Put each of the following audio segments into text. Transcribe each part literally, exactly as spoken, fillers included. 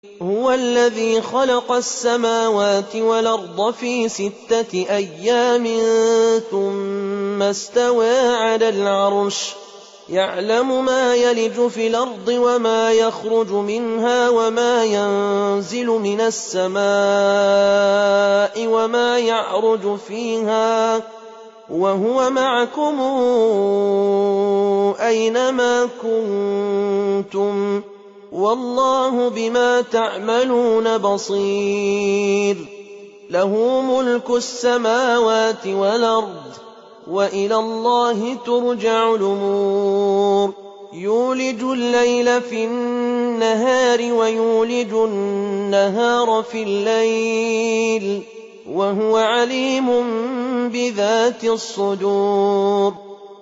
هُوَ الَّذِي خَلَقَ السَّمَاوَاتِ وَالْأَرْضَ فِي سِتَّةِ أَيَّامٍ ثُمَّ اسْتَوَىٰ عَلَى الْعَرْشِ يَعْلَمُ مَا يَلِجُ فِي الْأَرْضِ وَمَا يَخْرُجُ مِنْهَا وَمَا يَنزِلُ مِنَ السَّمَاءِ وَمَا يَعْرُجُ فِيهَا وَهُوَ مَعَكُمْ أَيْنَمَا كُنتُمْ وَاللَّهُ بِمَا تَعْمَلُونَ بَصِيرٌ. لَهُ مُلْكُ السَّمَاوَاتِ وَالْأَرْضِ وَإِلَى اللَّهِ تُرْجَعُ الْأُمُورُ. يُولِجُ اللَّيْلَ فِي النَّهَارِ وَيُولِجُ النَّهَارَ فِي اللَّيْلِ وَهُوَ عَلِيمٌ بِذَاتِ الصُّدُورِ.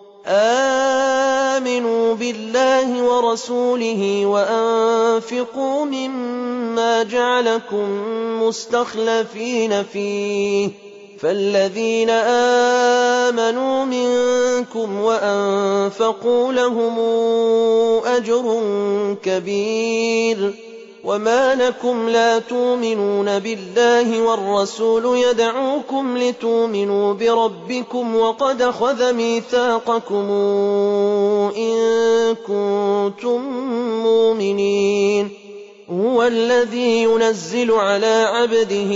آمِنُوا بِاللَّهِ وَرَسُولِهِ وَأَنفِقُوا مِمَّا جَعَلَكُم مُّسْتَخْلَفِينَ فِيهِ فَالَّذِينَ آمَنُوا مِنكُمْ وَأَنفَقُوا لَهُمْ أَجْرٌ كَبِيرٌ. وَمَا لَكُمْ لَا تُؤْمِنُونَ بِاللَّهِ وَالرَّسُولُ يَدْعُوكُمْ لِتُؤْمِنُوا بِرَبِّكُمْ وَقَدْ أَخَذَ مِيثَاقَكُمْ إِن كُنتُم مُّؤْمِنِينَ. هُوَ الَّذِي يُنَزِّلُ عَلَىٰ عَبْدِهِ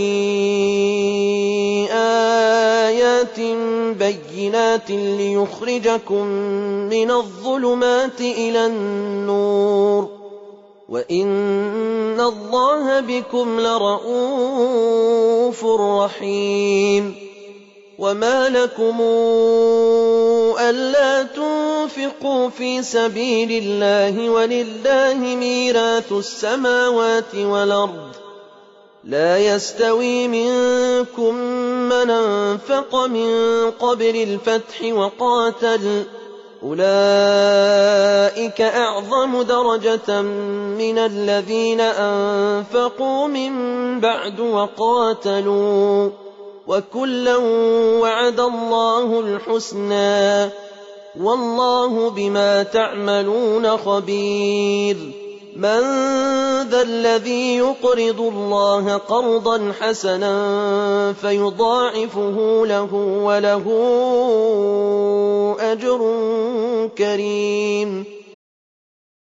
آيَاتٍ بَيِّنَاتٍ لِّيُخْرِجَكُم مِّنَ الظُّلُمَاتِ إِلَى النُّورِ وَإِنَّ اللَّهَ بِكُمْ لَرَءُوفٌ رَّحِيمٌ. وَمَا لَكُمْ أَلَّا تُنفِقُوا فِي سَبِيلِ اللَّهِ وَلِلَّهِ مِيرَاثُ السَّمَاوَاتِ وَالْأَرْضِ لَا يَسْتَوِي مِنكُم مَّنْ أَنفَقَ مِن قَبْلِ الْفَتْحِ وَقَاتَلَ أُولَٰئِكَ أَعْظَمُ دَرَجَةً مِّنَ الَّذِينَ أَنفَقُوا مِن بَعْدُ وَقَاتَلُوا ۚ وَكُلًّا وَعَدَ اللَّهُ الْحُسْنَىٰ ۚ وَاللَّهُ بِمَا تَعْمَلُونَ خَبِيرٌ. مَّن ذَا الَّذِي يُقْرِضُ اللَّهَ قَرْضًا حَسَنًا فَيُضَاعِفُهُ لَهُ وَلَهُ أَجْرٌ كَرِيمٌ.